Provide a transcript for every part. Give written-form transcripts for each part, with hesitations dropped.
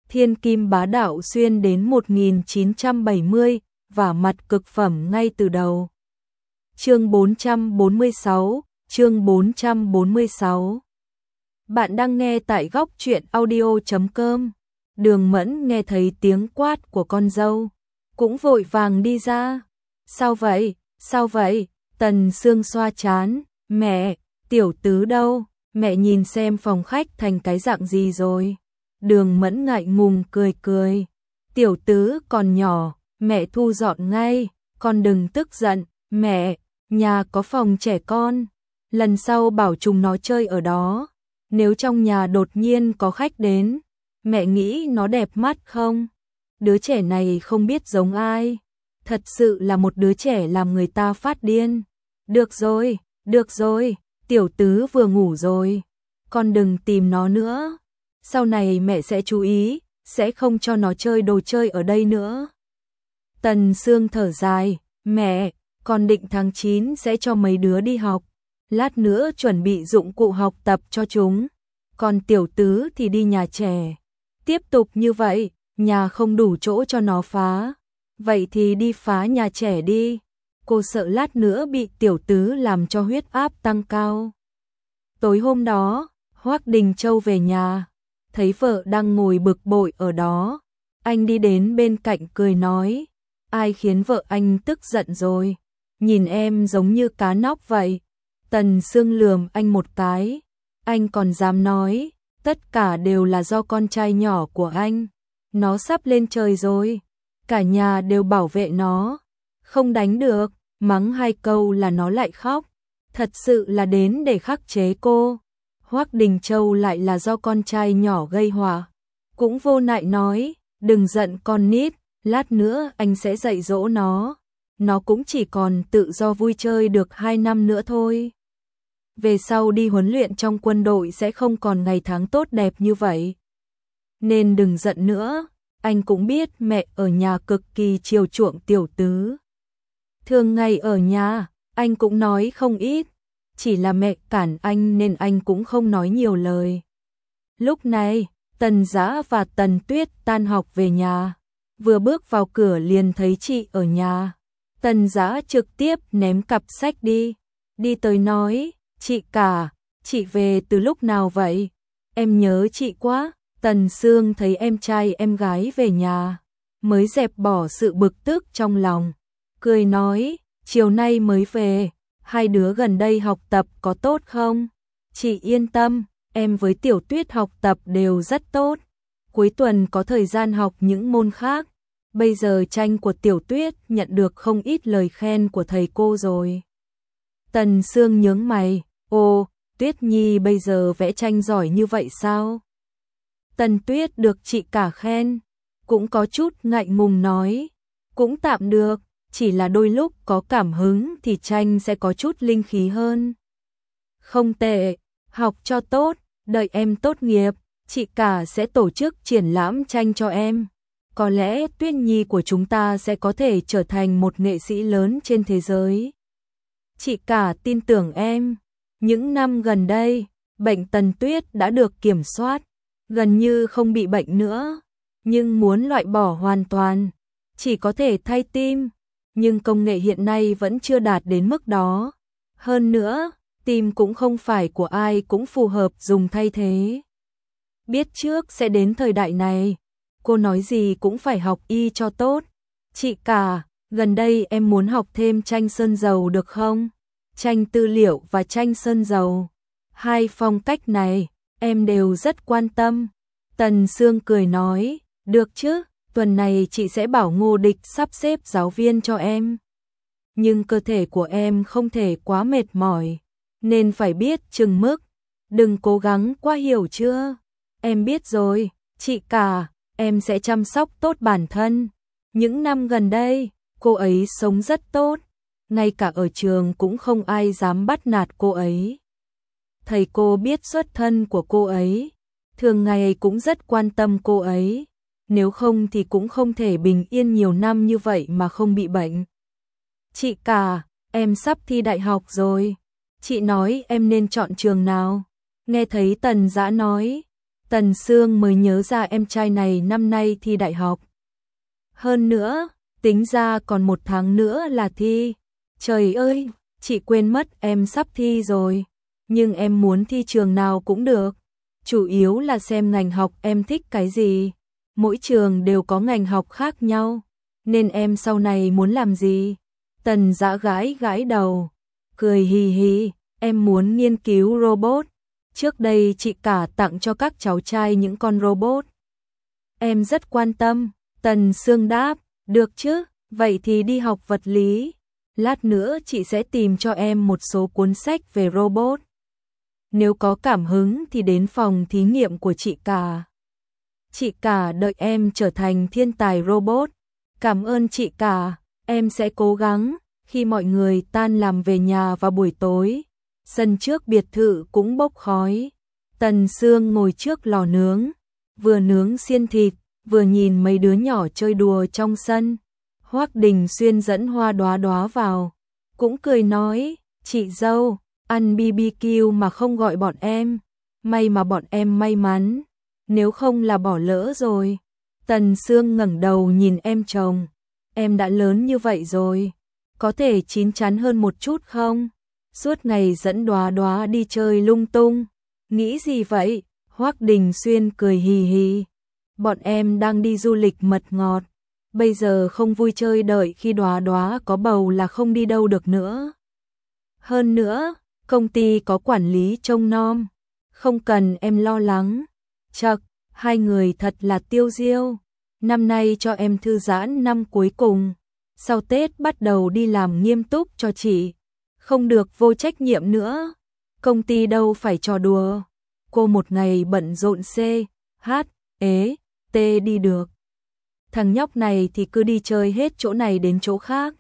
thiên kim bá đạo xuyên đến 1970, và mặt cực phẩm ngay từ đầu. Chương 446, chương 446. Bạn đang nghe tại góc truyện audio.com. Đường Mẫn nghe thấy tiếng quát của con dâu, cũng vội vàng đi ra. Sao vậy? Sao vậy? Tần Sương xoa trán. Mẹ, tiểu tứ đâu? Mẹ nhìn xem phòng khách thành cái dạng gì rồi. Đường Mẫn ngại ngùng cười cười. Tiểu tứ còn nhỏ, mẹ thu dọn ngay, con đừng tức giận. Mẹ, nhà có phòng trẻ con, lần sau bảo chúng nó chơi ở đó. Nếu trong nhà đột nhiên có khách đến, mẹ nghĩ nó đẹp mắt không? Đứa trẻ này không biết giống ai, thật sự là một đứa trẻ làm người ta phát điên. Được rồi, tiểu tứ vừa ngủ rồi, con đừng tìm nó nữa. Sau này mẹ sẽ chú ý, sẽ không cho nó chơi đồ chơi ở đây nữa. Tần Sương thở dài, mẹ, con định tháng 9 sẽ cho mấy đứa đi học, lát nữa chuẩn bị dụng cụ học tập cho chúng. Còn tiểu tứ thì đi nhà trẻ. Tiếp tục như vậy, nhà không đủ chỗ cho nó phá. Vậy thì đi phá nhà trẻ đi. Cô sợ lát nữa bị tiểu tứ làm cho huyết áp tăng cao. Tối hôm đó, Hoắc Đình Châu về nhà, thấy vợ đang ngồi bực bội ở đó. Anh đi đến bên cạnh cười nói, ai khiến vợ anh tức giận rồi? Nhìn em giống như cá nóc vậy. Tần Sương lườm anh một cái. Anh còn dám nói, tất cả đều là do con trai nhỏ của anh. Nó sắp lên trời rồi, cả nhà đều bảo vệ nó, không đánh được, mắng 2 câu là nó lại khóc. Thật sự là đến để khắc chế cô. Hoắc Đình Châu lại là do con trai nhỏ gây họa, cũng vô nại nói, đừng giận con nít, lát nữa anh sẽ dạy dỗ nó. Nó cũng chỉ còn tự do vui chơi được 2 năm nữa thôi. Về sau đi huấn luyện trong quân đội sẽ không còn ngày tháng tốt đẹp như vậy. Nên đừng giận nữa, anh cũng biết mẹ ở nhà cực kỳ chiều chuộng tiểu tứ. Thường ngày ở nhà, anh cũng nói không ít, chỉ là mẹ cản anh nên anh cũng không nói nhiều lời. Lúc này, Tần Dã và Tần Tuyết tan học về nhà, vừa bước vào cửa liền thấy chị ở nhà. Tần Dã trực tiếp ném cặp sách đi tới nói, chị cả, chị về từ lúc nào vậy? Em nhớ chị quá. Tần Sương thấy em trai em gái về nhà, mới dẹp bỏ sự bực tức trong lòng, cười nói, chiều nay mới về, hai đứa gần đây học tập có tốt không? Chị yên tâm, em với Tiểu Tuyết học tập đều rất tốt, cuối tuần có thời gian học những môn khác. Bây giờ tranh của Tiểu Tuyết nhận được không ít lời khen của thầy cô rồi. Tần Sương nhướng mày, ô, Tuyết Nhi bây giờ vẽ tranh giỏi như vậy sao? Tần Tuyết được chị cả khen, cũng có chút ngại ngùng nói, cũng tạm được, chỉ là đôi lúc có cảm hứng thì tranh sẽ có chút linh khí hơn. Không tệ, học cho tốt, đợi em tốt nghiệp, chị cả sẽ tổ chức triển lãm tranh cho em. Có lẽ Tuyết Nhi của chúng ta sẽ có thể trở thành một nghệ sĩ lớn trên thế giới. Chị cả tin tưởng em. Những năm gần đây, bệnh Tần Tuyết đã được kiểm soát, gần như không bị bệnh nữa. Nhưng muốn loại bỏ hoàn toàn, chỉ có thể thay tim. Nhưng công nghệ hiện nay vẫn chưa đạt đến mức đó. Hơn nữa, tim cũng không phải của ai cũng phù hợp dùng thay thế. Biết trước sẽ đến thời đại này, cô nói gì cũng phải học y cho tốt. Chị cả, gần đây em muốn học thêm tranh sơn dầu được không? Tranh tư liệu và tranh sơn dầu. Hai phong cách này, em đều rất quan tâm. Tần Sương cười nói, được chứ, tuần này chị sẽ bảo Ngô Địch sắp xếp giáo viên cho em. Nhưng cơ thể của em không thể quá mệt mỏi, nên phải biết chừng mức, đừng cố gắng quá hiểu chưa? Em biết rồi, chị cả, em sẽ chăm sóc tốt bản thân. Những năm gần đây, cô ấy sống rất tốt, ngay cả ở trường cũng không ai dám bắt nạt cô ấy. Thầy cô biết xuất thân của cô ấy, thường ngày cũng rất quan tâm cô ấy, nếu không thì cũng không thể bình yên nhiều năm như vậy mà không bị bệnh. Chị cả, em sắp thi đại học rồi, chị nói em nên chọn trường nào? Nghe thấy Tần Dã nói, Tần Sương mới nhớ ra em trai này năm nay thi đại học. Hơn nữa, tính ra còn 1 tháng nữa là thi. Trời ơi, chị quên mất em sắp thi rồi. Nhưng em muốn thi trường nào cũng được. Chủ yếu là xem ngành học em thích cái gì. Mỗi trường đều có ngành học khác nhau. Nên em sau này muốn làm gì? Tần Dã gãi gãi đầu, cười hì hì, em muốn nghiên cứu robot. Trước đây chị cả tặng cho các cháu trai những con robot. Em rất quan tâm. Tần Sương đáp, được chứ, vậy thì đi học vật lý. Lát nữa chị sẽ tìm cho em một số cuốn sách về robot. Nếu có cảm hứng thì đến phòng thí nghiệm của chị cả. Chị cả đợi em trở thành thiên tài robot. Cảm ơn chị cả, em sẽ cố gắng. Khi mọi người tan làm về nhà vào buổi tối, sân trước biệt thự cũng bốc khói. Tần Sương ngồi trước lò nướng, vừa nướng xiên thịt, vừa nhìn mấy đứa nhỏ chơi đùa trong sân. Hoắc Đình Xuyên dẫn Hoa Đóa Đóa vào, cũng cười nói, chị dâu, ăn BBQ mà không gọi bọn em. May mà bọn em may mắn, nếu không là bỏ lỡ rồi. Tần Sương ngẩng đầu nhìn em chồng, em đã lớn như vậy rồi, có thể chín chắn hơn một chút không? Suốt ngày dẫn Đóa Đóa đi chơi lung tung. Nghĩ gì vậy? Hoắc Đình Xuyên cười hì hì. Bọn em đang đi du lịch mật ngọt. Bây giờ không vui chơi đợi khi Đóa Đóa có bầu là không đi đâu được nữa. Hơn nữa, công ty có quản lý trông nom. Không cần em lo lắng. Chậc, hai người thật là tiêu diêu. Năm nay cho em thư giãn năm cuối cùng. Sau Tết bắt đầu đi làm nghiêm túc cho chị. Không được vô trách nhiệm nữa. Công ty đâu phải trò đùa. Cô một ngày bận rộn C, H, E, T đi được. Thằng nhóc này thì cứ đi chơi hết chỗ này đến chỗ khác.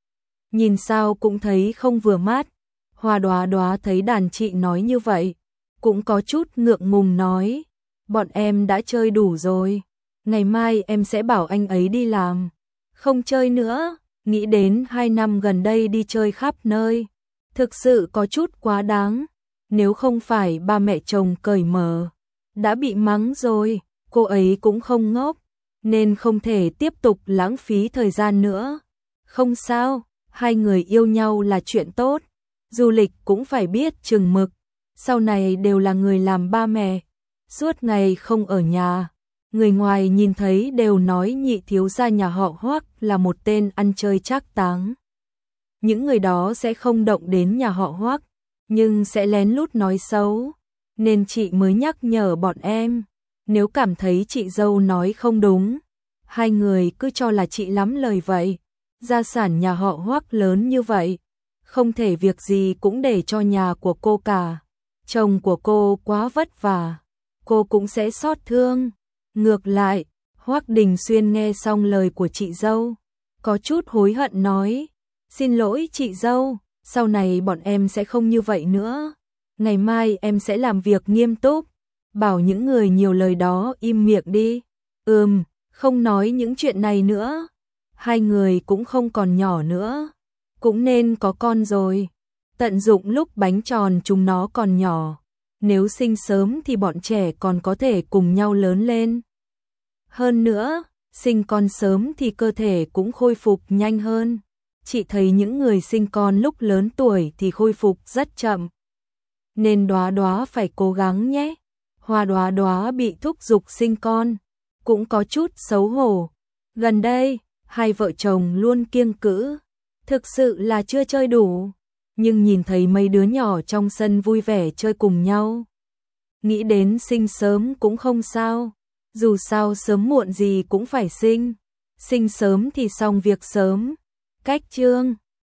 Nhìn sao cũng thấy không vừa mắt. Hoa Đóa Đóa thấy đàn chị nói như vậy, cũng có chút ngượng ngùng nói. Bọn em đã chơi đủ rồi. Ngày mai em sẽ bảo anh ấy đi làm. Không chơi nữa. Nghĩ đến 2 năm gần đây đi chơi khắp nơi. Thực sự có chút quá đáng. Nếu không phải ba mẹ chồng cởi mở, đã bị mắng rồi. Cô ấy cũng không ngốc, nên không thể tiếp tục lãng phí thời gian nữa. Không sao, hai người yêu nhau là chuyện tốt. Du lịch cũng phải biết chừng mực. Sau này đều là người làm ba mẹ. Suốt ngày không ở nhà. Người ngoài nhìn thấy đều nói nhị thiếu gia nhà họ Hoắc là một tên ăn chơi trác táng. Những người đó sẽ không động đến nhà họ Hoắc, nhưng sẽ lén lút nói xấu. Nên chị mới nhắc nhở bọn em. Nếu cảm thấy chị dâu nói không đúng, hai người cứ cho là chị lắm lời vậy. Gia sản nhà họ Hoắc lớn như vậy, không thể việc gì cũng để cho nhà của cô cả. Chồng của cô quá vất vả, cô cũng sẽ xót thương. Ngược lại, Hoắc Đình Xuyên nghe xong lời của chị dâu, có chút hối hận nói, xin lỗi chị dâu, sau này bọn em sẽ không như vậy nữa. Ngày mai em sẽ làm việc nghiêm túc, bảo những người nhiều lời đó im miệng đi. Không nói những chuyện này nữa. Hai người cũng không còn nhỏ nữa, cũng nên có con rồi. Tận dụng lúc bánh tròn chúng nó còn nhỏ. Nếu sinh sớm thì bọn trẻ còn có thể cùng nhau lớn lên. Hơn nữa, sinh con sớm thì cơ thể cũng khôi phục nhanh hơn. Chị thấy những người sinh con lúc lớn tuổi thì khôi phục rất chậm. Nên Đóa Đóa phải cố gắng nhé. Hoa Đóa Đóa bị thúc giục sinh con, cũng có chút xấu hổ. Gần đây, hai vợ chồng luôn kiêng cữ, thực sự là chưa chơi đủ. Nhưng nhìn thấy mấy đứa nhỏ trong sân vui vẻ chơi cùng nhau, nghĩ đến sinh sớm cũng không sao. Dù sao sớm muộn gì cũng phải sinh. Sinh sớm thì xong việc sớm. Cách chương